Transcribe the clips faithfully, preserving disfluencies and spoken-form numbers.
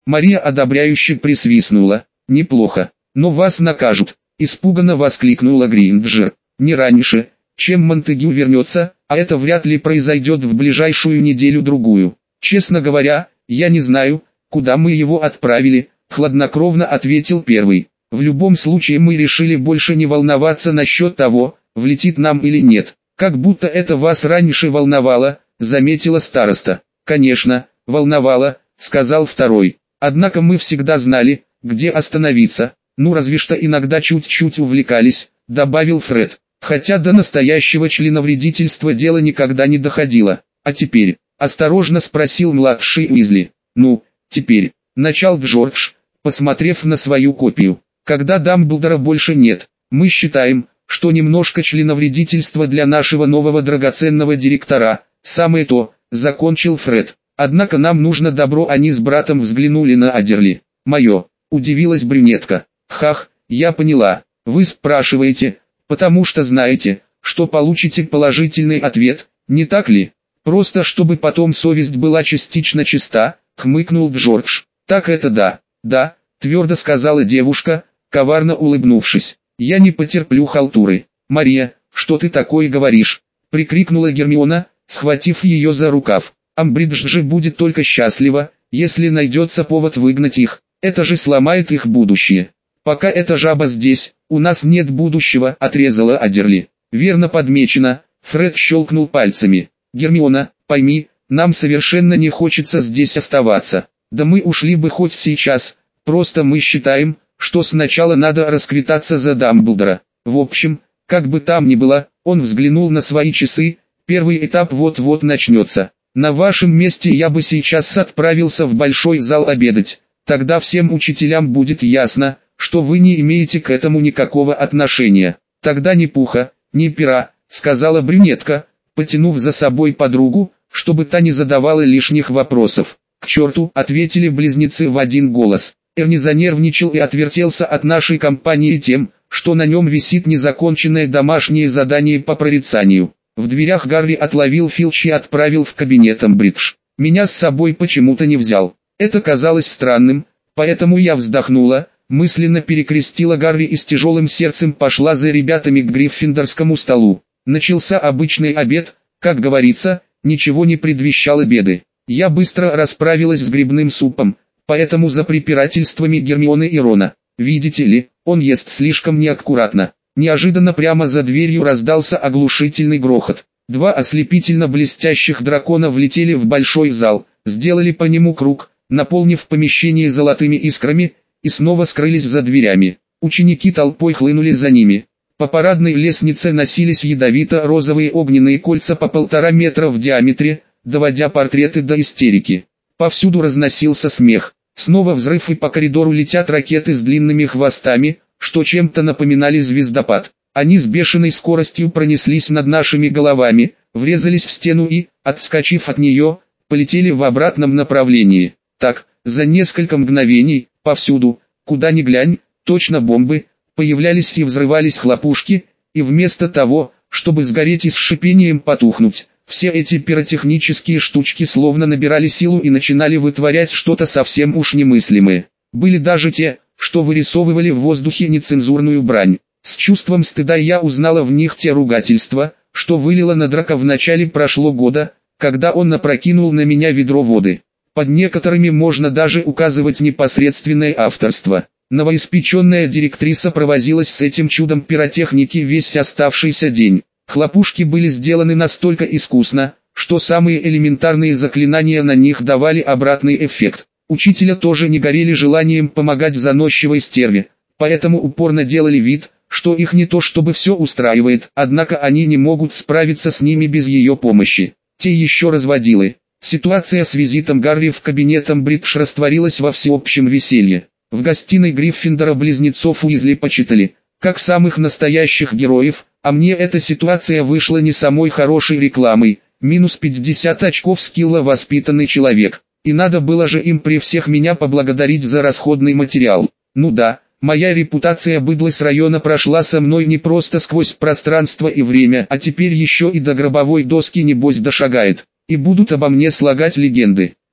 Мария одобряюще присвистнула. «Неплохо. Но вас накажут», — испуганно воскликнула Гринджер. «Не раньше, чем Монтегю вернется, а это вряд ли произойдет в ближайшую неделю-другую. Честно говоря, я не знаю, куда мы его отправили», — хладнокровно ответил первый. «В любом случае мы решили больше не волноваться насчет того, влетит нам или нет. Как будто это вас раньше волновало», — заметила староста. «Конечно, волновало», — сказал второй. «Однако мы всегда знали, где остановиться, ну разве что иногда чуть-чуть увлекались», — добавил Фред. «Хотя до настоящего членовредительства дело никогда не доходило. А теперь?» — осторожно спросил младший Уизли. «Ну, теперь», — начал Джордж, посмотрев на свою копию. «Когда Дамблдора больше нет, мы считаем, что немножко членовредительства для нашего нового драгоценного директора, самое то», — закончил Фред. «Однако нам нужно добро». Они с братом взглянули на Аддерли. «Мое», — удивилась брюнетка. «Хах, я поняла. Вы спрашиваете, потому что знаете, что получите положительный ответ, не так ли? Просто чтобы потом совесть была частично чиста», — хмыкнул Джордж. «Так это да, да», — твердо сказала девушка, коварно улыбнувшись. «Я не потерплю халтуры». «Мария, что ты такое говоришь?» — прикрикнула Гермиона, схватив ее за рукав. «Амбридж же будет только счастлива, если найдется повод выгнать их. Это же сломает их будущее. Пока эта жаба здесь, у нас нет будущего», — отрезала Аддерли. «Верно подмечено», — Фред щелкнул пальцами. «Гермиона, пойми, нам совершенно не хочется здесь оставаться. Да мы ушли бы хоть сейчас, просто мы считаем, что сначала надо расквитаться за Дамблдора. В общем, как бы там ни было», — он взглянул на свои часы, «первый этап вот-вот начнется. На вашем месте я бы сейчас отправился в большой зал обедать. Тогда всем учителям будет ясно, что вы не имеете к этому никакого отношения. Тогда ни пуха, ни пера», — сказала брюнетка, потянув за собой подругу, чтобы та не задавала лишних вопросов. «К черту», — ответили близнецы в один голос. «Эрни занервничал и отвертелся от нашей компании тем, что на нем висит незаконченное домашнее задание по прорицанию». В дверях Гарри отловил Филча и отправил в кабинет Амбридж. «Меня с собой почему-то не взял. Это казалось странным, поэтому я вздохнула, мысленно перекрестила Гарри и с тяжелым сердцем пошла за ребятами к гриффиндорскому столу. Начался обычный обед, как говорится, ничего не предвещало беды. Я быстро расправилась с грибным супом, поэтому за препирательствами Гермионы и Рона. Видите ли, он ест слишком неаккуратно. Неожиданно прямо за дверью раздался оглушительный грохот. Два ослепительно блестящих дракона влетели в большой зал, сделали по нему круг, наполнив помещение золотыми искрами, и снова скрылись за дверями. Ученики толпой хлынули за ними. По парадной лестнице носились ядовито-розовые огненные кольца по полтора метра в диаметре, доводя портреты до истерики. Повсюду разносился смех. Снова взрыв, и по коридору летят ракеты с длинными хвостами, что чем-то напоминали звездопад. Они с бешеной скоростью пронеслись над нашими головами, врезались в стену и, отскочив от нее, полетели в обратном направлении. Так, за несколько мгновений, повсюду, куда ни глянь, точно бомбы, появлялись и взрывались хлопушки, и вместо того, чтобы сгореть и с шипением потухнуть, все эти пиротехнические штучки словно набирали силу и начинали вытворять что-то совсем уж немыслимое. Были даже те, что вырисовывали в воздухе нецензурную брань. С чувством стыда я узнала в них те ругательства, что вылила на Драко в начале прошлого года, когда он опрокинул на меня ведро воды. Под некоторыми можно даже указывать непосредственное авторство. Новоиспеченная директриса провозилась с этим чудом пиротехники весь оставшийся день. Хлопушки были сделаны настолько искусно, что самые элементарные заклинания на них давали обратный эффект. Учителя тоже не горели желанием помогать заносчивой стерве, поэтому упорно делали вид, что их не то чтобы все устраивает, однако они не могут справиться с ними без ее помощи. Те еще разводилы. Ситуация с визитом Гарри в кабинет Амбридж растворилась во всеобщем веселье. В гостиной Гриффиндора близнецов Уизли почитали, как самых настоящих героев, а мне эта ситуация вышла не самой хорошей рекламой, минус пятьдесят очков скилла воспитанный человек. И надо было же им при всех меня поблагодарить за расходный материал. Ну да, моя репутация быдла с района прошла со мной не просто сквозь пространство и время, а теперь еще и до гробовой доски небось дошагает. И будут обо мне слагать легенды.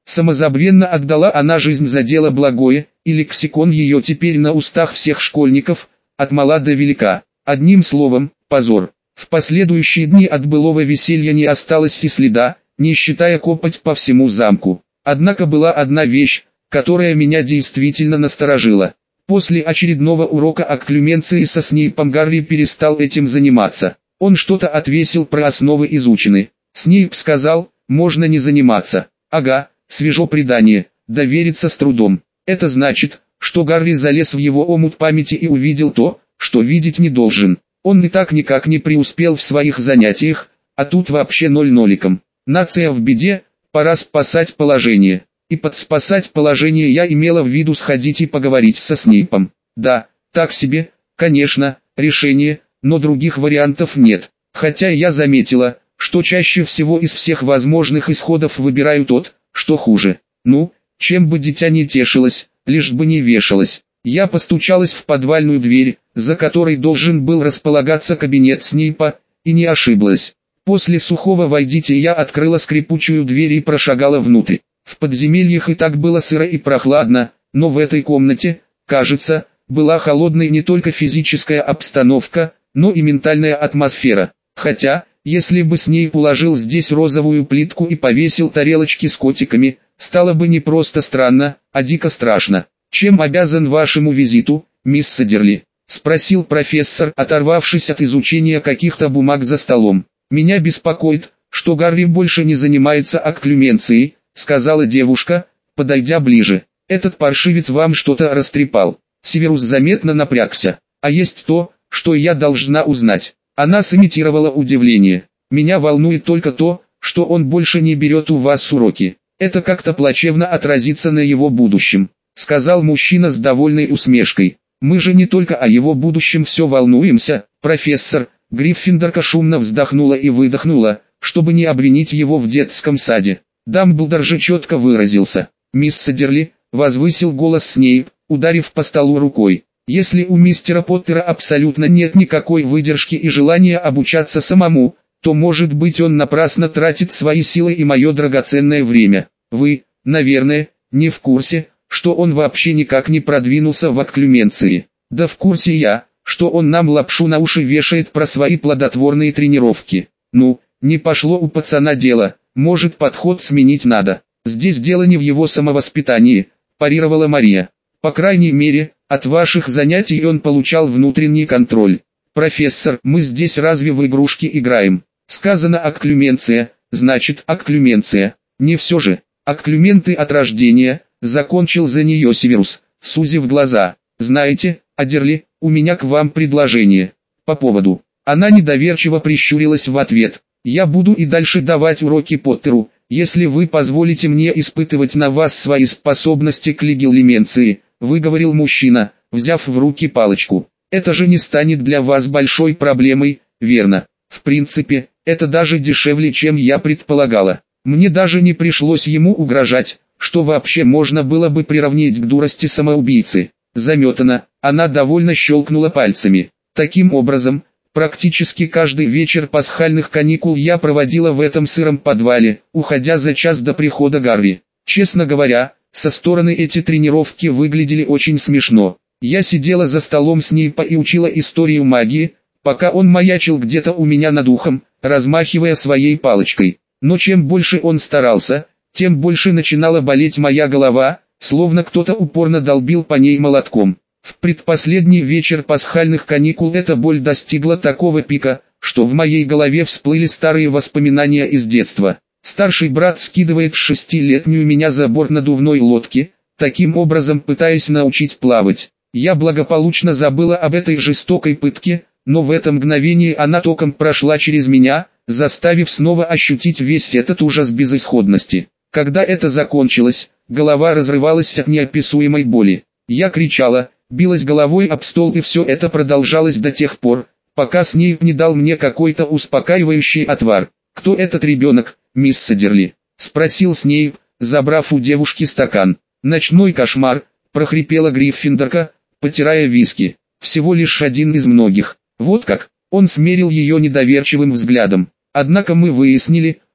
Самозабвенно отдала она жизнь за дело благое, и лексикон ее теперь на устах всех школьников, от мала до велика. Одним словом, позор. В последующие дни от былого веселья не осталось и следа, не считая копоть по всему замку. Однако была одна вещь, которая меня действительно насторожила. После очередного урока окклюменции со Снейпом Гарри перестал этим заниматься. Он что-то отвесил про основы изучены. Снейп сказал, можно не заниматься. Ага, свежо предание, довериться с трудом. Это значит, что Гарри залез в его омут памяти и увидел то, что видеть не должен. Он и так никак не преуспел в своих занятиях, а тут вообще ноль ноликом. Нация в беде, пора спасать положение. И под спасать положение я имела в виду сходить и поговорить со Снейпом. Да, так себе, конечно, решение, но других вариантов нет. Хотя я заметила, что чаще всего из всех возможных исходов выбираю тот, что хуже. Ну, чем бы дитя не тешилось, лишь бы не вешалось. Я постучалась в подвальную дверь, за которой должен был располагаться кабинет Снейпа, и не ошиблась. После сухого «войдите» я открыла скрипучую дверь и прошагала внутрь. В подземельях и так было сыро и прохладно, но в этой комнате, кажется, была холодной не только физическая обстановка, но и ментальная атмосфера. Хотя, если бы Снейп уложил здесь розовую плитку и повесил тарелочки с котиками, стало бы не просто странно, а дико страшно. «Чем обязан вашему визиту, мисс Садерли?» — спросил профессор, оторвавшись от изучения каких-то бумаг за столом. «Меня беспокоит, что Гарри больше не занимается окклюменцией», — сказала девушка, подойдя ближе. «Этот паршивец вам что-то растрепал». Северус заметно напрягся. «А есть то, что я должна узнать». Она сымитировала удивление. «Меня волнует только то, что он больше не берет у вас уроки. Это как-то плачевно отразится на его будущем», — сказал мужчина с довольной усмешкой. «Мы же не только о его будущем все волнуемся, профессор». Гриффиндорка шумно вздохнула и выдохнула, чтобы не обвинить его в детском саде. Дамблдор же четко выразился. «Мисс Садерли», — возвысил голос Снейп, ударив по столу рукой. «Если у мистера Поттера абсолютно нет никакой выдержки и желания обучаться самому, то, может быть, он напрасно тратит свои силы и мое драгоценное время. Вы, наверное, не в курсе, что он вообще никак не продвинулся в окклюменции. Да в курсе я, что он нам лапшу на уши вешает про свои плодотворные тренировки. Ну, не пошло у пацана дело, может, подход сменить надо. Здесь дело не в его самовоспитании», – парировала Мария. «По крайней мере, от ваших занятий он получал внутренний контроль. Профессор, мы здесь разве в игрушки играем? Сказано окклюменция, значит окклюменция. Не все же. Окклюменты от рождения», – закончил за нее Северус, сузив глаза. «Знаете, Адерли, у меня к вам предложение. По поводу». Она недоверчиво прищурилась в ответ. «Я буду и дальше давать уроки Поттеру, если вы позволите мне испытывать на вас свои способности к легилименции», — выговорил мужчина, взяв в руки палочку. «Это же не станет для вас большой проблемой, верно? В принципе, это даже дешевле, чем я предполагала. Мне даже не пришлось ему угрожать, что вообще можно было бы приравнять к дурости самоубийцы». Заметана, она довольно щелкнула пальцами. «Таким образом, практически каждый вечер пасхальных каникул я проводила в этом сыром подвале, уходя за час до прихода Гарри. Честно говоря, со стороны эти тренировки выглядели очень смешно. Я сидела за столом Снейпа и учила историю магии, пока он маячил где-то у меня над ухом, размахивая своей палочкой. Но чем больше он старался, тем больше начинала болеть моя голова, словно кто-то упорно долбил по ней молотком. В предпоследний вечер пасхальных каникул эта боль достигла такого пика, что в моей голове всплыли старые воспоминания из детства. Старший брат скидывает шестилетнюю меня за борт надувной лодки, таким образом пытаясь научить плавать. Я благополучно забыла об этой жестокой пытке, но в это мгновение она током прошла через меня, заставив снова ощутить весь этот ужас безысходности. Когда это закончилось, голова разрывалась от неописуемой боли. Я кричала, билась головой об стол, и все это продолжалось до тех пор, пока Снейп не дал мне какой-то успокаивающий отвар. «Кто этот ребенок, мисс Садерли?» — спросил Снейп, забрав у девушки стакан. «Ночной кошмар», — прохрипела Гриффиндорка, потирая виски. «Всего лишь один из многих». «Вот как?» — он смерил ее недоверчивым взглядом. «Однако мы выяснили,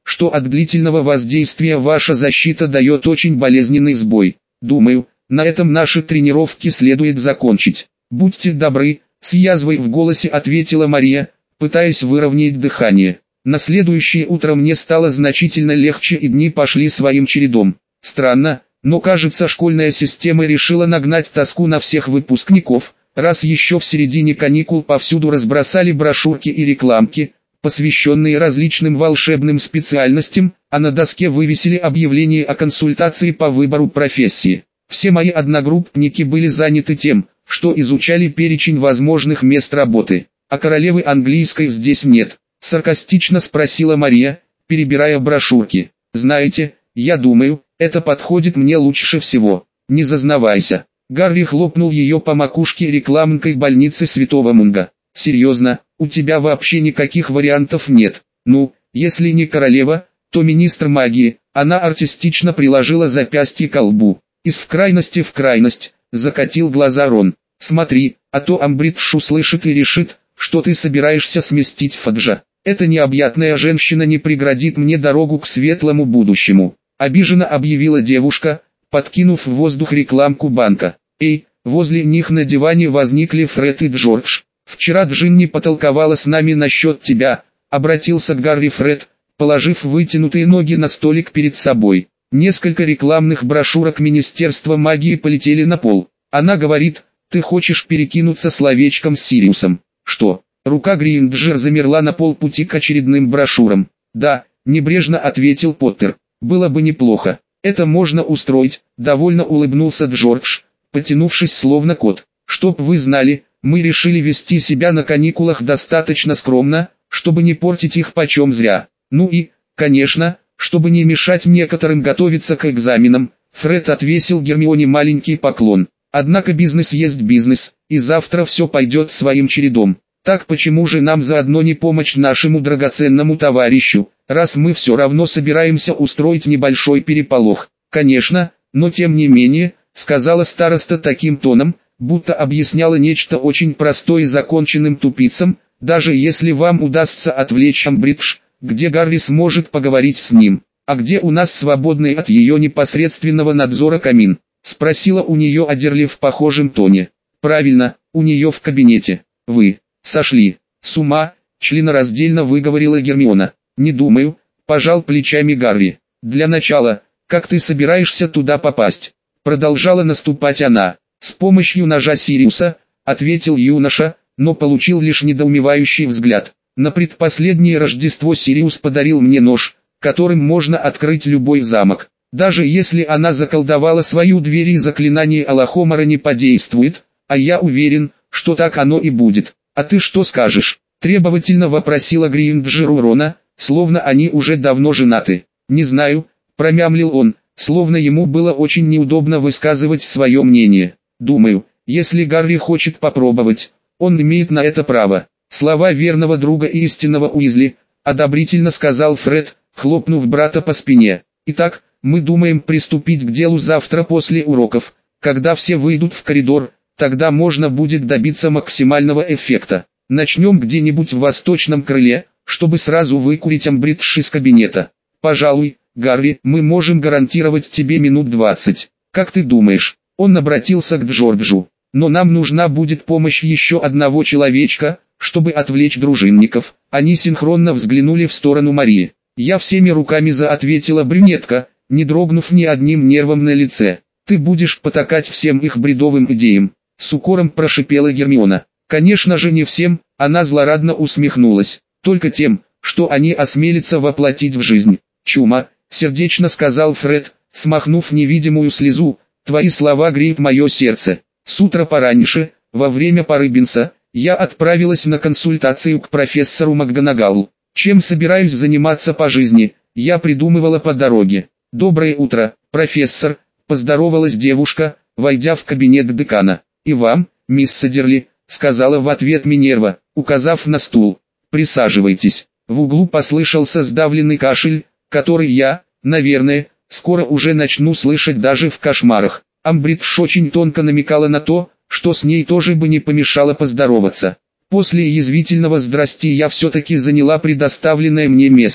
что от длительного воздействия ваша защита дает очень болезненный сбой. Думаю, на этом наши тренировки следует закончить. Будьте добры, с язвой в голосе ответила Мария, пытаясь выровнять дыхание. На следующее утро мне стало значительно легче и дни пошли своим чередом. Странно, но кажется, школьная система решила нагнать тоску на всех выпускников, раз еще в середине каникул повсюду разбросали брошюрки и рекламки, посвященные различным волшебным специальностям, а на доске вывесили объявление о консультации по выбору профессии. Все мои одногруппники были заняты тем, что изучали перечень возможных мест работы. А королевы английской здесь нет, саркастично спросила Мария, перебирая брошюрки. Знаете, я думаю, это подходит мне лучше всего. Не зазнавайся. Гарри хлопнул ее по макушке рекламной больницы Святого Мунга. Серьезно, у тебя вообще никаких вариантов нет. Ну, если не королева, то министр магии. Она артистично приложила запястье к лбу. Из в крайности в крайность, закатил глаза Рон. Смотри, а то Амбридж услышит и решит, что ты собираешься сместить Фаджа. Эта необъятная женщина не преградит мне дорогу к светлому будущему. Обиженно объявила девушка, подкинув в воздух рекламку банка. Эй, возле них на диване возникли Фред и Джордж. Вчера Джинни потолковала с нами насчет тебя, обратился к Гарри Фред, положив вытянутые ноги на столик перед собой. Несколько рекламных брошюрок Министерства магии полетели на пол. Она говорит, ты хочешь перекинуться словечком с Сириусом. Что? Рука Гринджер замерла на полпути к очередным брошюрам. Да, небрежно ответил Поттер. Было бы неплохо. Это можно устроить, довольно улыбнулся Джордж, потянувшись словно кот. Чтоб вы знали, мы решили вести себя на каникулах достаточно скромно, чтобы не портить их почем зря. Ну и, конечно, чтобы не мешать некоторым готовиться к экзаменам, Фред отвесил Гермионе маленький поклон. Однако бизнес есть бизнес, и завтра все пойдет своим чередом. Так почему же нам заодно не помочь нашему драгоценному товарищу, раз мы все равно собираемся устроить небольшой переполох? Конечно, но тем не менее, сказала староста таким тоном, будто объясняла нечто очень простое законченным тупицам, даже если вам удастся отвлечь Амбридж, где Гарри сможет поговорить с ним, а где у нас свободный от ее непосредственного надзора камин, спросила у нее Адерли в похожем тоне. Правильно, у нее в кабинете. Вы сошли с ума, членораздельно выговорила Гермиона. Не думаю, пожал плечами Гарри. Для начала, как ты собираешься туда попасть? Продолжала наступать она. С помощью ножа Сириуса, ответил юноша, но получил лишь недоумевающий взгляд. На предпоследнее Рождество Сириус подарил мне нож, которым можно открыть любой замок. Даже если она заколдовала свою дверь и заклинание Алахомара не подействует, а я уверен, что так оно и будет. А ты что скажешь? Требовательно вопросила Гринджер у Рона, словно они уже давно женаты. Не знаю, промямлил он, словно ему было очень неудобно высказывать свое мнение. Думаю, если Гарри хочет попробовать, он имеет на это право. Слова верного друга и истинного Уизли, одобрительно сказал Фред, хлопнув брата по спине. Итак, мы думаем приступить к делу завтра после уроков, когда все выйдут в коридор, тогда можно будет добиться максимального эффекта. Начнем где-нибудь в восточном крыле, чтобы сразу выкурить Амбридж из кабинета. Пожалуй, Гарри, мы можем гарантировать тебе минут двадцать. Как ты думаешь? Он обратился к Джорджу. Но нам нужна будет помощь еще одного человечка, чтобы отвлечь дружинников. Они синхронно взглянули в сторону Марии. Я всеми руками за, ответила брюнетка, не дрогнув ни одним нервом на лице. Ты будешь потакать всем их бредовым идеям. С укором прошипела Гермиона. Конечно же не всем, она злорадно усмехнулась. Только тем, что они осмелятся воплотить в жизнь. Чума, сердечно сказал Фред, смахнув невидимую слезу. Твои слова греют мое сердце. С утра пораньше, во время порыбинса, я отправилась на консультацию к профессору МакГонагалл. Чем собираюсь заниматься по жизни, я придумывала по дороге. Доброе утро, профессор, поздоровалась девушка, войдя в кабинет декана. И вам, мисс Садерли, сказала в ответ Минерва, указав на стул. Присаживайтесь. В углу послышался сдавленный кашель, который я, наверное, скоро уже начну слышать даже в кошмарах. Амбридж очень тонко намекала на то, что с ней тоже бы не помешало поздороваться. После язвительного «здрасти» я все-таки заняла предоставленное мне место.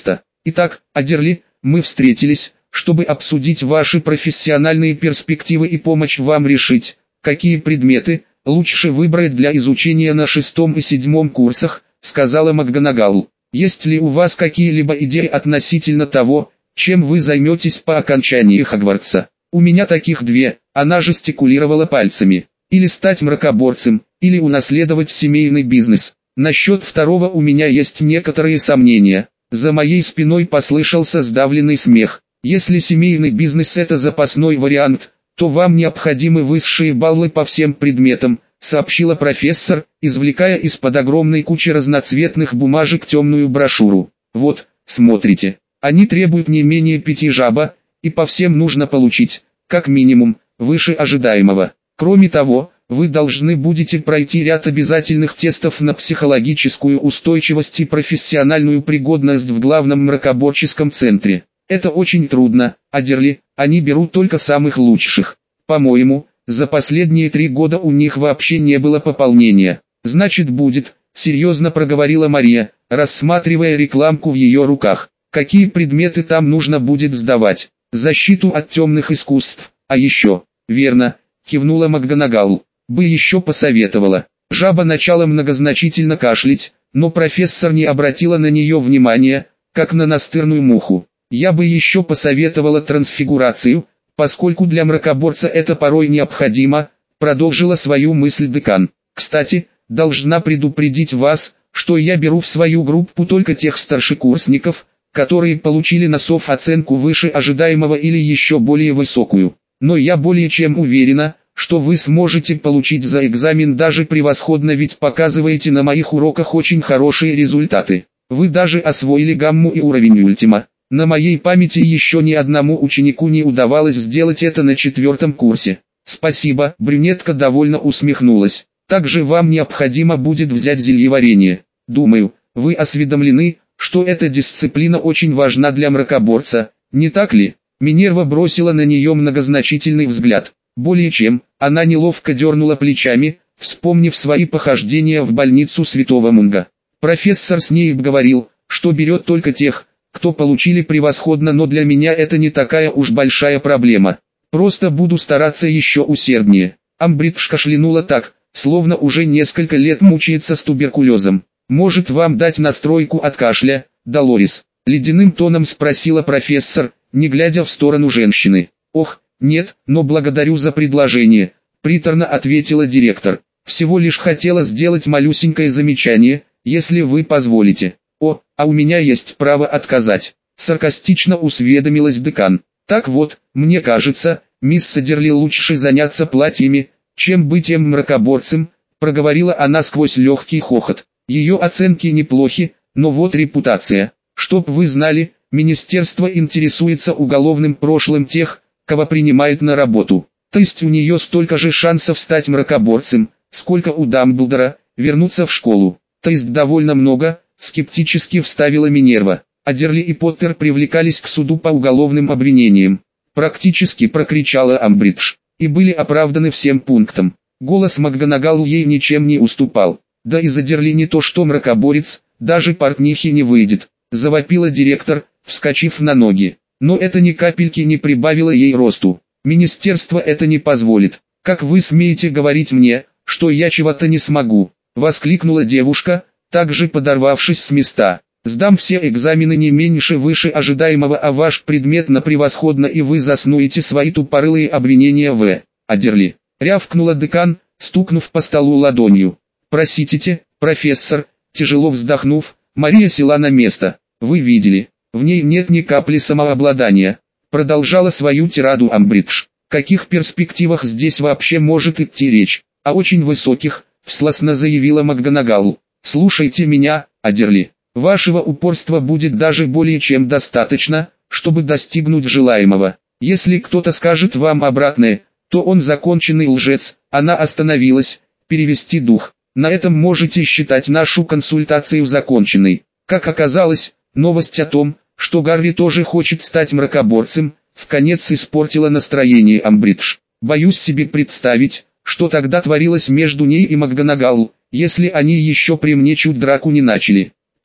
Итак, Адерли, мы встретились, чтобы обсудить ваши профессиональные перспективы и помочь вам решить, какие предметы лучше выбрать для изучения на шестом и седьмом курсах, сказала МакГонагал. Есть ли у вас какие-либо идеи относительно того, чем вы займетесь по окончании Хогвартса? У меня таких две, она жестикулировала пальцами. Или стать мракоборцем, или унаследовать семейный бизнес. Насчет второго у меня есть некоторые сомнения. За моей спиной послышался сдавленный смех. Если семейный бизнес это запасной вариант, то вам необходимы высшие баллы по всем предметам, сообщила профессор, извлекая из-под огромной кучи разноцветных бумажек темную брошюру. Вот, смотрите, они требуют не менее пяти жаба, и по всем нужно получить, как минимум, выше ожидаемого. Кроме того, вы должны будете пройти ряд обязательных тестов на психологическую устойчивость и профессиональную пригодность в главном мракоборческом центре. Это очень трудно, Адерли, они берут только самых лучших. По-моему, за последние три года у них вообще не было пополнения. Значит будет, серьезно проговорила Мария, рассматривая рекламку в ее руках. Какие предметы там нужно будет сдавать? Защиту от темных искусств, а еще, верно, кивнула МакГонагал. Бы еще посоветовала. Жаба начала многозначительно кашлять, но профессор не обратила на нее внимания, как на настырную муху. Я бы еще посоветовала трансфигурацию, поскольку для мракоборца это порой необходимо, продолжила свою мысль декан. Кстати, должна предупредить вас, что я беру в свою группу только тех старшекурсников, которые получили на СОФ оценку выше ожидаемого или еще более высокую. Но я более чем уверена, что вы сможете получить за экзамен даже превосходно, ведь показываете на моих уроках очень хорошие результаты. Вы даже освоили гамму и уровень ультима. На моей памяти еще ни одному ученику не удавалось сделать это на четвертом курсе. Спасибо, брюнетка довольно усмехнулась. Также вам необходимо будет взять зельеварение. Думаю, вы осведомлены, что эта дисциплина очень важна для мракоборца, не так ли? Минерва бросила на нее многозначительный взгляд. Более чем, она неловко дернула плечами, вспомнив свои похождения в больницу Святого Мунга. Профессор с ней говорил, что берет только тех, кто получили превосходно, но для меня это не такая уж большая проблема. Просто буду стараться еще усерднее. Амбридж кашлянула так, словно уже несколько лет мучается с туберкулезом. Может вам дать настройку от кашля, Долорес? Ледяным тоном спросила профессор, не глядя в сторону женщины. Ох, нет, но благодарю за предложение, приторно ответила директор. Всего лишь хотела сделать малюсенькое замечание, если вы позволите. О, а у меня есть право отказать, саркастично усведомилась декан. Так вот, мне кажется, мисс Адерли лучше заняться платьями, чем быть тем мракоборцем, проговорила она сквозь легкий хохот. Ее оценки неплохи, но вот репутация. Чтоб вы знали, министерство интересуется уголовным прошлым тех, кого принимают на работу. То есть у нее столько же шансов стать мракоборцем, сколько у Дамблдора, вернуться в школу. То есть довольно много, скептически вставила Минерва. Адерли и Поттер привлекались к суду по уголовным обвинениям. Практически прокричала Амбридж. И были оправданы всем пунктам. Голос МакГонагал ей ничем не уступал. Да из Адерли не то что мракоборец, даже портнихи не выйдет. Завопила директор, вскочив на ноги. Но это ни капельки не прибавило ей росту. Министерство это не позволит. Как вы смеете говорить мне, что я чего-то не смогу? Воскликнула девушка, также подорвавшись с места. Сдам все экзамены не меньше выше ожидаемого, а ваш предмет на превосходно, и вы заснуете свои тупорылые обвинения в Адерли. Рявкнула декан, стукнув по столу ладонью. Простите, профессор, тяжело вздохнув, Мария села на место. Вы видели, в ней нет ни капли самообладания. Продолжала свою тираду Амбридж. О каких перспективах здесь вообще может идти речь? О очень высоких, всластно заявила МакГонагал. Слушайте меня, Адерли. Вашего упорства будет даже более чем достаточно, чтобы достигнуть желаемого. Если кто-то скажет вам обратное, то он законченный лжец. Она остановилась, перевести дух. На этом можете считать нашу консультацию законченной. Как оказалось, новость о том, что Гарри тоже хочет стать мракоборцем, вконец испортила настроение Амбридж. Боюсь себе представить, что тогда творилось между ней и МакГонагал, если они еще при мне чуть драку не начали.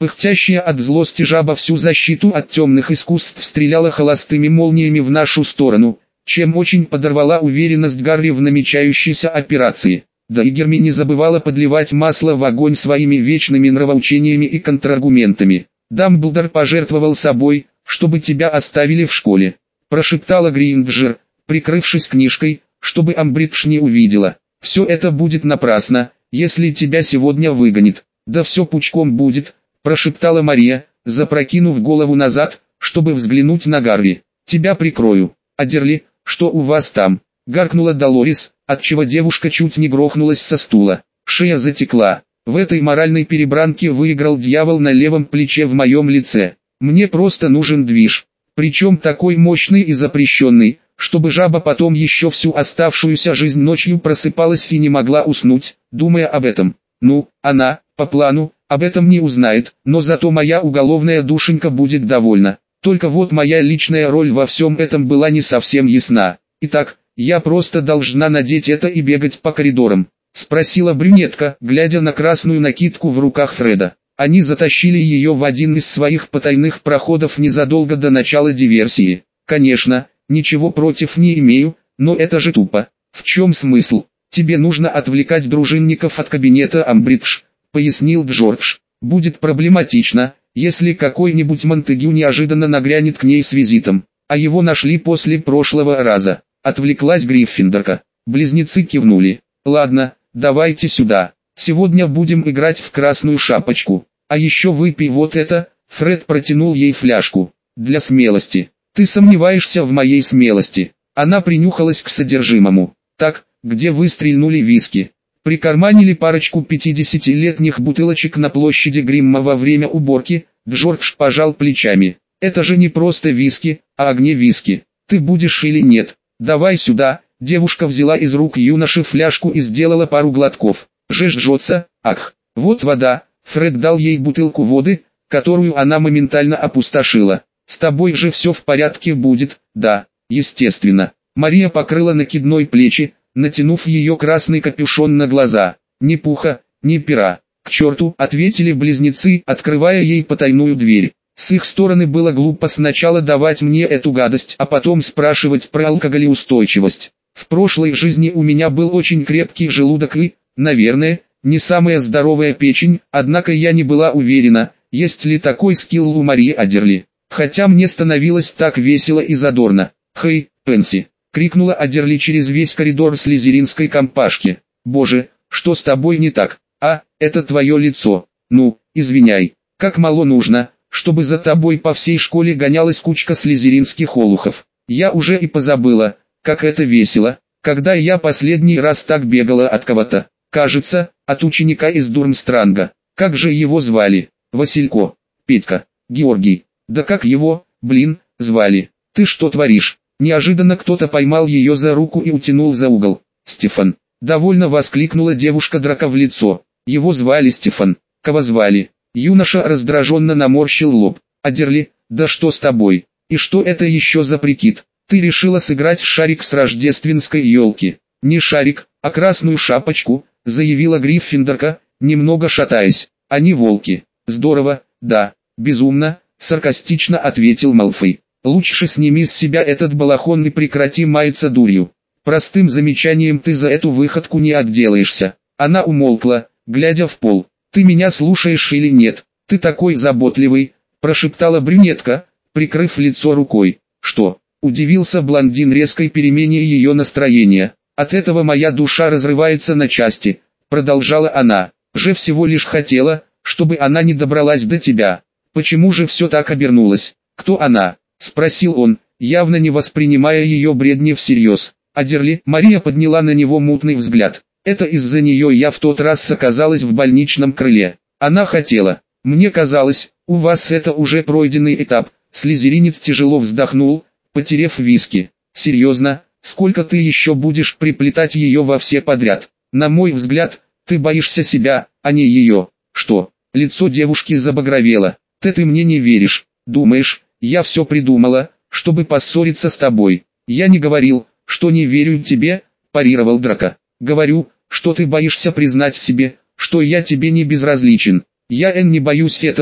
Пыхтящая от злости жаба всю защиту от темных искусств стреляла холостыми молниями в нашу сторону, чем очень подорвала уверенность Гарри в намечающейся операции. Да и Герми не забывала подливать масло в огонь своими вечными нравоучениями и контраргументами. «Дамблдор пожертвовал собой, чтобы тебя оставили в школе», – прошептала Грейнджер, прикрывшись книжкой, чтобы Амбридж не увидела. «Все это будет напрасно, если тебя сегодня выгонит». «Да все пучком будет», – прошептала Мария, запрокинув голову назад, чтобы взглянуть на Гарри. «Тебя прикрою». «Адерли, что у вас там?» – гаркнула Долорес, отчего девушка чуть не грохнулась со стула. Шея затекла. В этой моральной перебранке выиграл дьявол на левом плече в моем лице. Мне просто нужен движ. Причем такой мощный и запрещенный, чтобы жаба потом еще всю оставшуюся жизнь ночью просыпалась и не могла уснуть, думая об этом. Ну, она, по плану, об этом не узнает, но зато моя уголовная душенька будет довольна. Только вот моя личная роль во всем этом была не совсем ясна. Итак, я просто должна надеть это и бегать по коридорам? Спросила брюнетка, глядя на красную накидку в руках Фреда. Они затащили ее в один из своих потайных проходов незадолго до начала диверсии. Конечно, ничего против не имею, но это же тупо. В чем смысл? Тебе нужно отвлекать дружинников от кабинета Амбридж, пояснил Джордж. Будет проблематично, если какой-нибудь Монтегю неожиданно нагрянет к ней с визитом. А его нашли после прошлого раза. Отвлеклась Гриффиндорка. Близнецы кивнули. Ладно, давайте сюда. Сегодня будем играть в красную шапочку. А еще выпей вот это. Фред протянул ей фляжку. Для смелости. Ты сомневаешься в моей смелости? Она принюхалась к содержимому. Так, где вы стрельнули виски? Прикарманили парочку пятидесятилетних бутылочек на площади Гримма во время уборки. Джордж пожал плечами. Это же не просто виски, а огне виски. Ты будешь или нет? Давай сюда. Девушка взяла из рук юноши фляжку и сделала пару глотков. Жжется, ах, вот вода. Фред дал ей бутылку воды, которую она моментально опустошила. С тобой же все в порядке будет, да, естественно. Мария покрыла накидной плечи, натянув ее красный капюшон на глаза. Ни пуха, ни пера. К черту, ответили близнецы, открывая ей потайную дверь. С их стороны было глупо сначала давать мне эту гадость, а потом спрашивать про алкоголеустойчивость. В прошлой жизни у меня был очень крепкий желудок и, наверное, не самая здоровая печень, однако я не была уверена, есть ли такой скилл у Марии Адерли. Хотя мне становилось так весело и задорно. «Хей, Пенси!» — крикнула Адерли через весь коридор слизеринской компашки. «Боже, что с тобой не так? А, это твое лицо. Ну, извиняй, как мало нужно, чтобы за тобой по всей школе гонялась кучка слизеринских олухов. Я уже и позабыла, как это весело, когда я последний раз так бегала от кого-то. Кажется, от ученика из Дурмстранга. Как же его звали? Василько, Петька, Георгий. Да как его, блин, звали? Ты что творишь?» Неожиданно кто-то поймал ее за руку и утянул за угол. «Стефан!» — довольно воскликнула девушка-драка в лицо. Его звали Стефан. Кого звали? Юноша раздраженно наморщил лоб. «Адерли, да что с тобой? И что это еще за прикид? Ты решила сыграть в шарик с рождественской елки?» «Не шарик, а красную шапочку», — заявила Гриффиндорка, немного шатаясь. «Они волки». «Здорово, да, безумно», — саркастично ответил Малфой. «Лучше сними с себя этот балахон и прекрати маяться дурью. Простым замечанием ты за эту выходку не отделаешься». Она умолкла, глядя в пол. «Ты меня слушаешь или нет? Ты такой заботливый», — прошептала брюнетка, прикрыв лицо рукой. «Что?» — удивился блондин резкой перемене ее настроения. «От этого моя душа разрывается на части», — продолжала она. «Же всего лишь хотела, чтобы она не добралась до тебя. Почему же все так обернулось? Кто она?» — спросил он, явно не воспринимая ее бредни всерьез. «Адерли?» — Мария подняла на него мутный взгляд. «Это из-за нее я в тот раз оказалась в больничном крыле. Она хотела. Мне казалось, у вас это уже пройденный этап». Слизеринец тяжело вздохнул, потерев виски. «Серьезно, сколько ты еще будешь приплетать ее во все подряд? На мой взгляд, ты боишься себя, а не ее». «Что?» — лицо девушки забагровело. «Ты ты мне не веришь. Думаешь, я все придумала, чтобы поссориться с тобой?» «Я не говорил, что не верю тебе», — парировал Драко. «Говорю, что ты боишься признать в себе, что я тебе не безразличен». «Я Эн не боюсь этого»,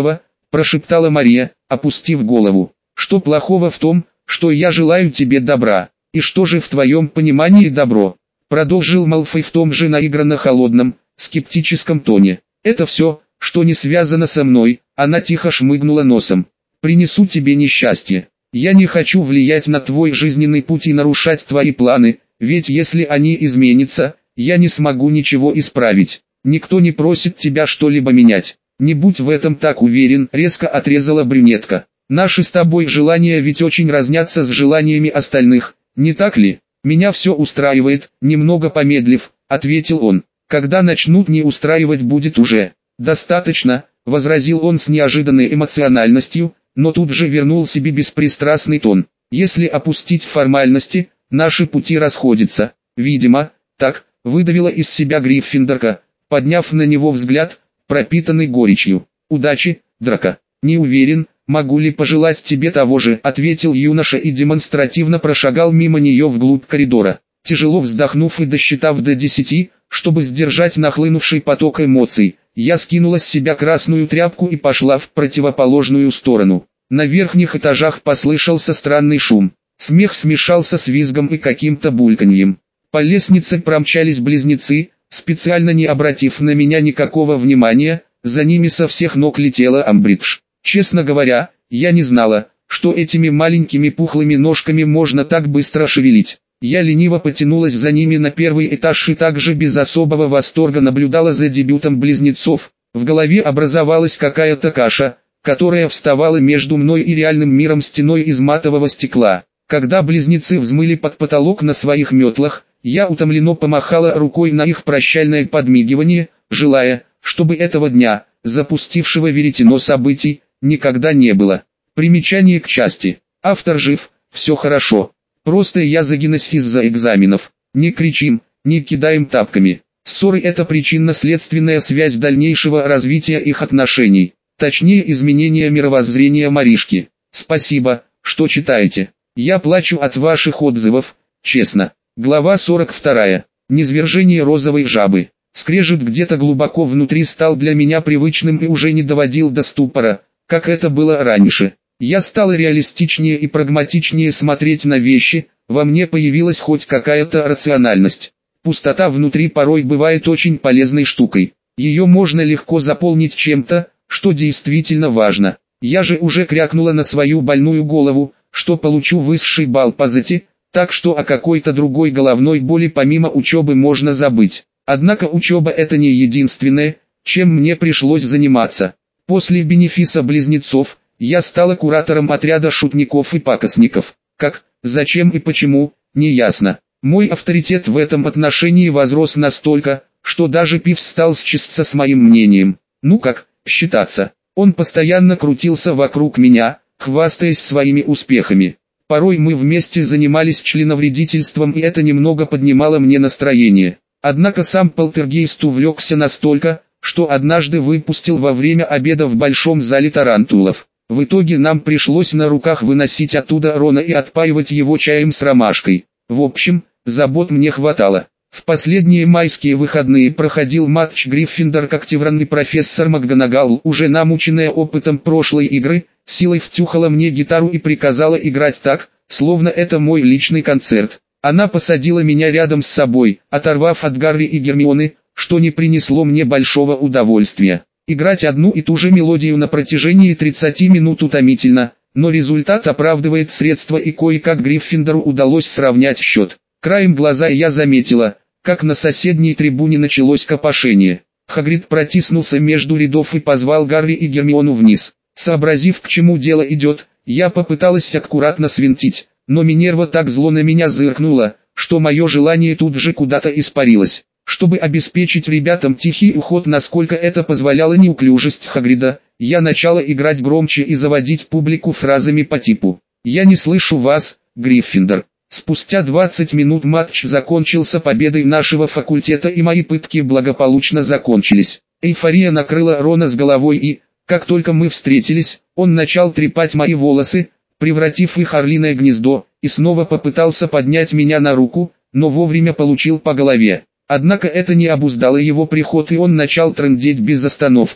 прошептала Мария, опустив голову. Что плохого в том, что я желаю тебе добра? И что же в твоем понимании добро? Продолжил Малфой в том же наигранно холодном, скептическом тоне. Это все, что не связано со мной. Она тихо шмыгнула носом. Принесу тебе несчастье. Я не хочу влиять на твой жизненный путь и нарушать твои планы, ведь если они изменятся, я не смогу ничего исправить. Никто не просит тебя что-либо менять. Не будь в этом так уверен, резко отрезала брюнетка. Наши с тобой желания ведь очень разнятся с желаниями остальных, не так ли? Меня все устраивает, немного помедлив, ответил он. Когда начнут не устраивать, будет уже достаточно, возразил он с неожиданной эмоциональностью, но тут же вернул себе беспристрастный тон. Если опустить формальности, наши пути расходятся. Видимо, так, выдавила из себя Гриффиндорка, подняв на него взгляд, пропитанный горечью. Удачи, Драко. Не уверен, могу ли пожелать тебе того же, ответил юноша и демонстративно прошагал мимо нее вглубь коридора. Тяжело вздохнув и досчитав до десяти, чтобы сдержать нахлынувший поток эмоций, я скинула с себя красную тряпку и пошла в противоположную сторону. На верхних этажах послышался странный шум. Смех смешался с визгом и каким-то бульканьем. По лестнице промчались близнецы, специально не обратив на меня никакого внимания, за ними со всех ног летела Амбридж. Честно говоря, я не знала, что этими маленькими пухлыми ножками можно так быстро шевелить. Я лениво потянулась за ними на первый этаж и также без особого восторга наблюдала за дебютом близнецов. В голове образовалась какая-то каша, которая вставала между мной и реальным миром стеной из матового стекла. Когда близнецы взмыли под потолок на своих метлах, я утомленно помахала рукой на их прощальное подмигивание, желая, чтобы этого дня, запустившего веретено событий, никогда не было. Примечание к части. Автор жив, все хорошо. Просто я загинусь из-за экзаменов. Не кричим, не кидаем тапками. Ссоры – это причинно-следственная связь дальнейшего развития их отношений. Точнее, изменения мировоззрения Маришки. Спасибо, что читаете. Я плачу от ваших отзывов, честно. Глава сорок вторая. Низвержение розовой жабы. Скрежет где-то глубоко внутри стал для меня привычным и уже не доводил до ступора, как это было раньше. Я стала реалистичнее и прагматичнее смотреть на вещи, во мне появилась хоть какая-то рациональность. Пустота внутри порой бывает очень полезной штукой. Ее можно легко заполнить чем-то, что действительно важно. Я же уже крякнула на свою больную голову, что получу высший балл по зэти, так что о какой-то другой головной боли помимо учебы можно забыть. Однако учеба это не единственное, чем мне пришлось заниматься. После бенефиса близнецов, я стала куратором отряда шутников и пакостников. Как, зачем и почему, не ясно. Мой авторитет в этом отношении возрос настолько, что даже Пивз стал считаться с моим мнением. Ну как, считаться. Он постоянно крутился вокруг меня, хвастаясь своими успехами. Порой мы вместе занимались членовредительством, и это немного поднимало мне настроение. Однако сам полтергейст увлекся настолько, что однажды выпустил во время обеда в большом зале тарантулов. В итоге нам пришлось на руках выносить оттуда Рона и отпаивать его чаем с ромашкой. В общем, забот мне хватало. В последние майские выходные проходил матч Гриффиндор Когтевран, и профессор МакГонагал, уже намученная опытом прошлой игры, силой втюхала мне гитару и приказала играть так, словно это мой личный концерт. Она посадила меня рядом с собой, оторвав от Гарри и Гермионы, что не принесло мне большого удовольствия. Играть одну и ту же мелодию на протяжении тридцати минут утомительно, но результат оправдывает средства, и кое-как Гриффиндору удалось сравнять счет. Краем глаза я заметила, как на соседней трибуне началось копошение. Хагрид протиснулся между рядов и позвал Гарри и Гермиону вниз. Сообразив, к чему дело идет, я попыталась аккуратно свинтить, но Минерва так зло на меня зыркнула, что мое желание тут же куда-то испарилось. Чтобы обеспечить ребятам тихий уход, насколько это позволяла неуклюжесть Хагрида, я начала играть громче и заводить публику фразами по типу «Я не слышу вас, Гриффиндор». Спустя двадцать минут матч закончился победой нашего факультета, и мои пытки благополучно закончились. Эйфория накрыла Рона с головой, и, как только мы встретились, он начал трепать мои волосы, превратив их в орлиное гнездо, и снова попытался поднять меня на руку, но вовремя получил по голове. Однако это не обуздало его приход, и он начал трындеть без остановки.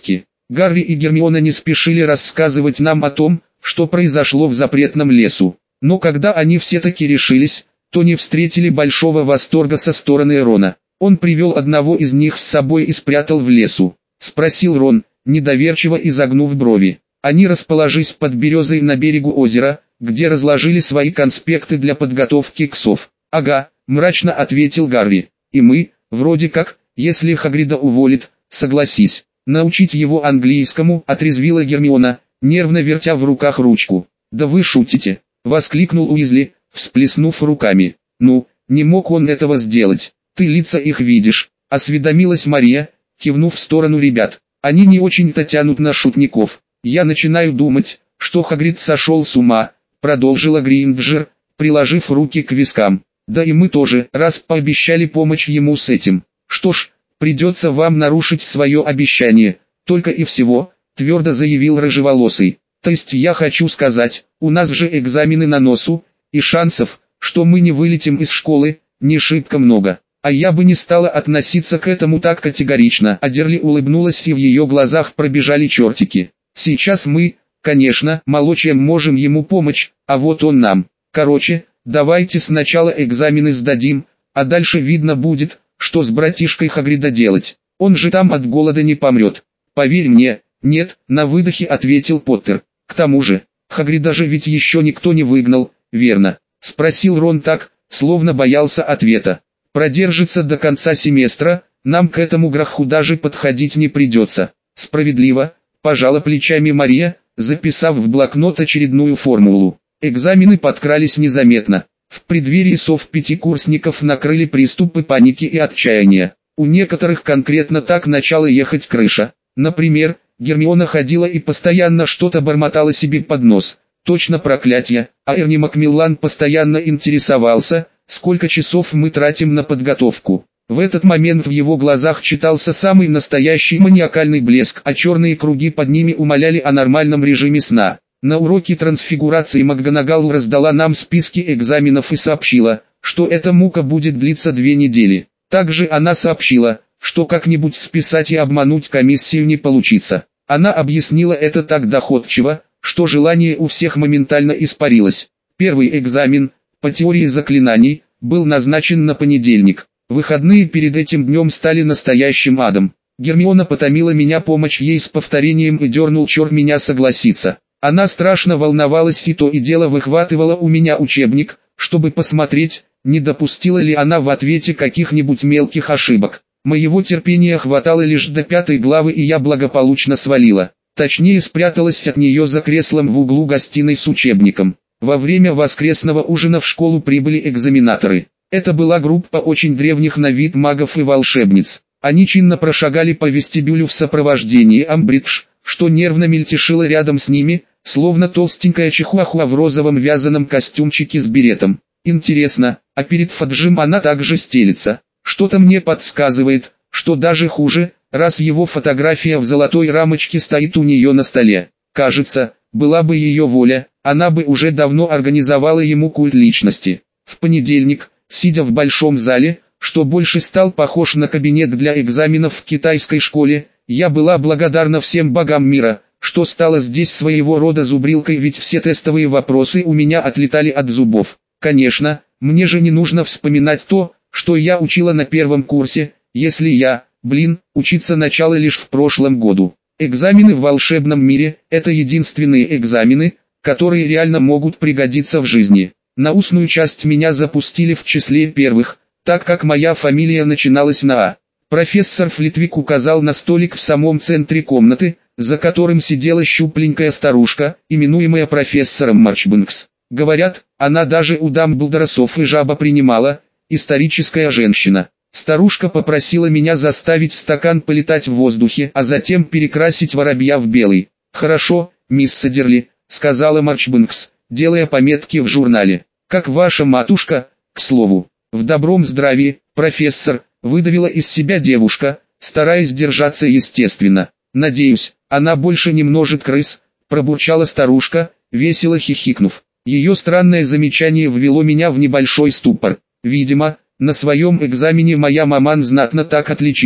Гарри и Гермиона не спешили рассказывать нам о том, что произошло в запретном лесу. Но когда они все-таки решились, то не встретили большого восторга со стороны Рона. Он привел одного из них с собой и спрятал в лесу. Спросил Рон, недоверчиво изогнув брови. Они расположились под березой на берегу озера, где разложили свои конспекты для подготовки к сов. «Ага», — мрачно ответил Гарри. «И мы, вроде как, если Хагрида уволит, согласись. Научить его английскому», — отрезвила Гермиона, нервно вертя в руках ручку. «Да вы шутите», — воскликнул Уизли, всплеснув руками. «Ну, не мог он этого сделать. Ты лица их видишь», — осведомилась Мария, кивнув в сторону ребят. «Они не очень-то тянут на шутников. Я начинаю думать, что Хагрид сошел с ума», — продолжила Гринджер, приложив руки к вискам. «Да и мы тоже, раз пообещали помочь ему с этим. Что ж, придется вам нарушить свое обещание, только и всего», — твердо заявил рыжеволосый. «То есть я хочу сказать, у нас же экзамены на носу, и шансов, что мы не вылетим из школы, не шибко много. А я бы не стала относиться к этому так категорично». Адерли улыбнулась, и в ее глазах пробежали чертики. «Сейчас мы, конечно, мало чем можем ему помочь, а вот он нам. Короче, давайте сначала экзамены сдадим, а дальше видно будет, что с братишкой Хагрида делать. Он же там от голода не помрет. Поверь мне». «Нет», — на выдохе ответил Поттер. «К тому же, Хагрида же ведь еще никто не выгнал, верно?» — спросил Рон так, словно боялся ответа. «Продержится до конца семестра, нам к этому гроху даже подходить не придется». «Справедливо», — пожала плечами Мария, записав в блокнот очередную формулу. Экзамены подкрались незаметно. В преддверии сов пятикурсников накрыли приступы паники и отчаяния. У некоторых конкретно так начала ехать крыша. Например, Гермиона ходила и постоянно что-то бормотала себе под нос. Точно проклятие, а Эрни Макмиллан постоянно интересовался, сколько часов мы тратим на подготовку. В этот момент в его глазах читался самый настоящий маниакальный блеск, а черные круги под ними умоляли о нормальном режиме сна. На уроке трансфигурации МакГонагал раздала нам списки экзаменов и сообщила, что эта мука будет длиться две недели. Также она сообщила, что как-нибудь списать и обмануть комиссию не получится. Она объяснила это так доходчиво, что желание у всех моментально испарилось. Первый экзамен, по теории заклинаний, был назначен на понедельник. Выходные перед этим днем стали настоящим адом. Гермиона потомила меня помочь ей с повторением и дернул черт меня согласиться. Она страшно волновалась и то и дело выхватывала у меня учебник, чтобы посмотреть, не допустила ли она в ответе каких-нибудь мелких ошибок. Моего терпения хватало лишь до пятой главы, и я благополучно свалила. Точнее, спряталась от нее за креслом в углу гостиной с учебником. Во время воскресного ужина в школу прибыли экзаменаторы. Это была группа очень древних на вид магов и волшебниц. Они чинно прошагали по вестибюлю в сопровождении Амбридж, что нервно мельтешила рядом с ними, словно толстенькая чихуахуа в розовом вязаном костюмчике с беретом. Интересно, а перед Фаджим она также стелится? Что-то мне подсказывает, что даже хуже, раз его фотография в золотой рамочке стоит у нее на столе. Кажется, была бы ее воля, она бы уже давно организовала ему культ личности. В понедельник, сидя в большом зале, что больше стал похож на кабинет для экзаменов в китайской школе, я была благодарна всем богам мира, что стала здесь своего рода зубрилкой, ведь все тестовые вопросы у меня отлетали от зубов. Конечно, мне же не нужно вспоминать то, что я учила на первом курсе, если я, блин, учиться начала лишь в прошлом году. Экзамены в волшебном мире – это единственные экзамены, которые реально могут пригодиться в жизни. На устную часть меня запустили в числе первых, так как моя фамилия начиналась на «А». Профессор Флитвик указал на столик в самом центре комнаты, за которым сидела щупленькая старушка, именуемая профессором Марчбанкс. Говорят, она даже у Дамблдора сов и жаба принимала, историческая женщина. Старушка попросила меня заставить стакан полетать в воздухе, а затем перекрасить воробья в белый. «Хорошо, мисс Адерли», — сказала Марчбанкс, делая пометки в журнале. «Как ваша матушка, к слову». «В добром здравии, профессор», — выдавила из себя девушка, стараясь держаться естественно. «Надеюсь, она больше не множит крыс», — пробурчала старушка, весело хихикнув. Ее странное замечание ввело меня в небольшой ступор. Видимо, на своем экзамене моя маман знатно так отличилась.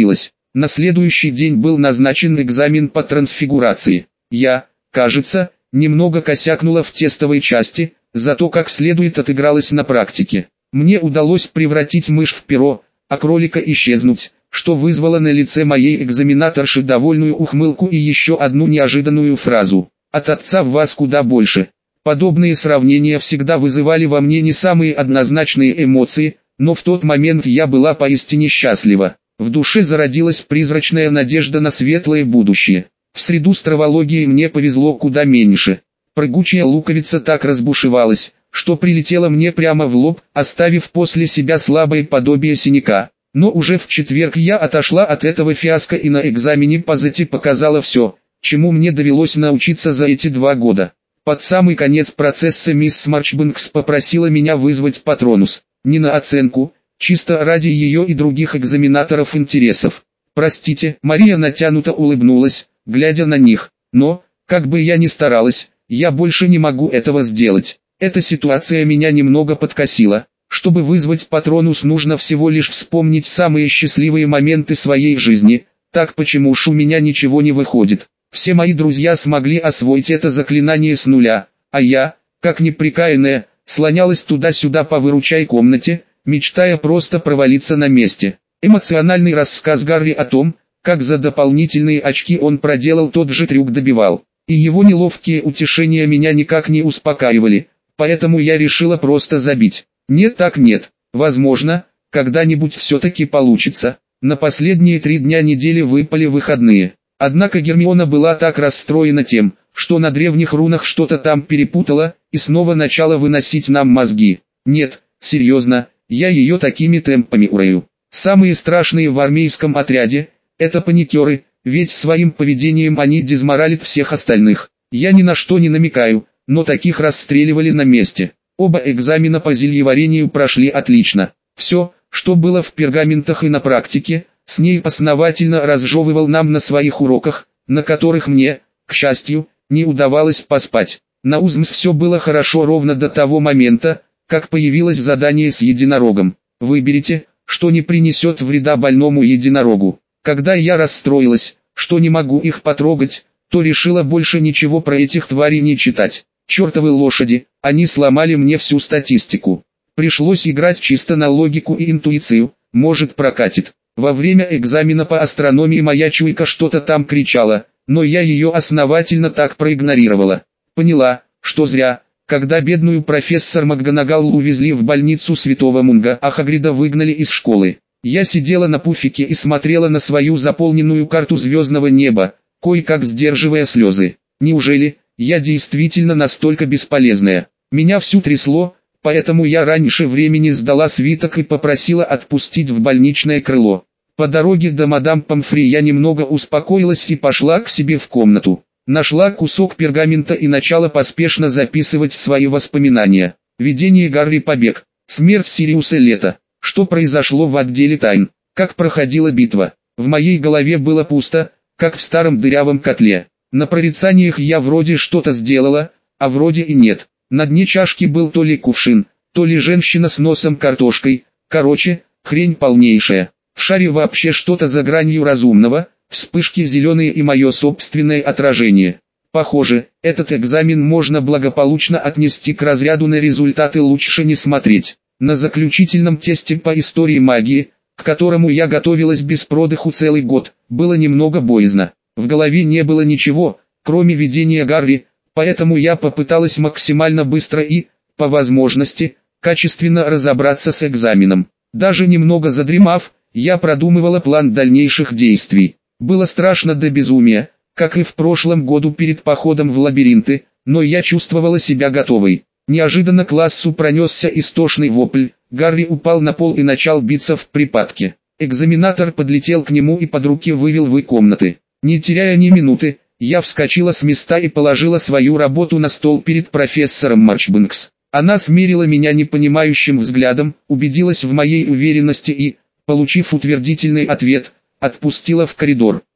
На следующий день был назначен экзамен по трансфигурации. Я, кажется, немного косякнула в тестовой части, зато как следует отыгралась на практике. Мне удалось превратить мышь в перо, а кролика исчезнуть, что вызвало на лице моей экзаменаторши довольную ухмылку и еще одну неожиданную фразу: «От отца в вас куда больше». Подобные сравнения всегда вызывали во мне не самые однозначные эмоции, но в тот момент я была поистине счастлива. В душе зародилась призрачная надежда на светлое будущее. В среду стравологии мне повезло куда меньше. Прыгучая луковица так разбушевалась, что прилетела мне прямо в лоб, оставив после себя слабое подобие синяка. Но уже в четверг я отошла от этого фиаско и на экзамене по зэти показала все, чему мне довелось научиться за эти два года. Под самый конец процесса мисс Марчбанкс попросила меня вызвать патронус. Не на оценку, чисто ради ее и других экзаменаторов интересов. «Простите», Мария натянуто улыбнулась, глядя на них, «но, как бы я ни старалась, я больше не могу этого сделать. Эта ситуация меня немного подкосила. Чтобы вызвать патронус, нужно всего лишь вспомнить самые счастливые моменты своей жизни, так почему ж у меня ничего не выходит? Все мои друзья смогли освоить это заклинание с нуля, а я, как неприкаянная, слонялась туда-сюда по выручай комнате, мечтая просто провалиться на месте». Эмоциональный рассказ Гарри о том, как за дополнительные очки он проделал тот же трюк, добивал. И его неловкие утешения меня никак не успокаивали, поэтому я решила просто забить. Нет так нет, возможно, когда-нибудь все-таки получится. На последние три дня недели выпали выходные. Однако Гермиона была так расстроена тем, что на древних рунах что-то там перепутала, и снова начала выносить нам мозги. Нет, серьезно, я ее такими темпами урою. Самые страшные в армейском отряде – это паникеры, ведь своим поведением они дезморалят всех остальных. Я ни на что не намекаю, но таких расстреливали на месте. Оба экзамена по зельеварению прошли отлично. Все, что было в пергаментах и на практике, Снейп основательно разжевывал нам на своих уроках, на которых мне, к счастью, не удавалось поспать. На УЗМС все было хорошо ровно до того момента, как появилось задание с единорогом. Выберите, что не принесет вреда больному единорогу. Когда я расстроилась, что не могу их потрогать, то решила больше ничего про этих тварей не читать. Чертовы лошади, они сломали мне всю статистику. Пришлось играть чисто на логику и интуицию, может прокатит. Во время экзамена по астрономии моя чуйка что-то там кричала, но я ее основательно так проигнорировала. Поняла, что зря. Когда бедную профессор МакГонагалл увезли в больницу Святого Мунга, а Хагрида выгнали из школы, я сидела на пуфике и смотрела на свою заполненную карту звездного неба, кое-как сдерживая слезы. Неужели я действительно настолько бесполезная? Меня всю трясло, поэтому я раньше времени сдала свиток и попросила отпустить в больничное крыло. По дороге до мадам Помфри я немного успокоилась и пошла к себе в комнату. Нашла кусок пергамента и начала поспешно записывать свои воспоминания. Видение Гарри, побег, смерть Сириуса, лето. Что произошло в отделе тайн? Как проходила битва? В моей голове было пусто, как в старом дырявом котле. На прорицаниях я вроде что-то сделала, а вроде и нет. На дне чашки был то ли кувшин, то ли женщина с носом картошкой. Короче, хрень полнейшая. В шаре вообще что-то за гранью разумного. Вспышки зеленые и мое собственное отражение. Похоже, этот экзамен можно благополучно отнести к разряду «на результаты лучше не смотреть». На заключительном тесте по истории магии, к которому я готовилась без продыху целый год, было немного боязно. В голове не было ничего, кроме видения Гарри, поэтому я попыталась максимально быстро и, по возможности, качественно разобраться с экзаменом. Даже немного задремав, я продумывала план дальнейших действий. Было страшно до безумия, как и в прошлом году перед походом в лабиринты, но я чувствовала себя готовой. Неожиданно к классу пронесся истошный вопль, Гарри упал на пол и начал биться в припадке. Экзаменатор подлетел к нему и под руки вывел в комнаты. Не теряя ни минуты, я вскочила с места и положила свою работу на стол перед профессором Марчбанкс. Она смерила меня непонимающим взглядом, убедилась в моей уверенности и, получив утвердительный ответ, отпустила в коридор.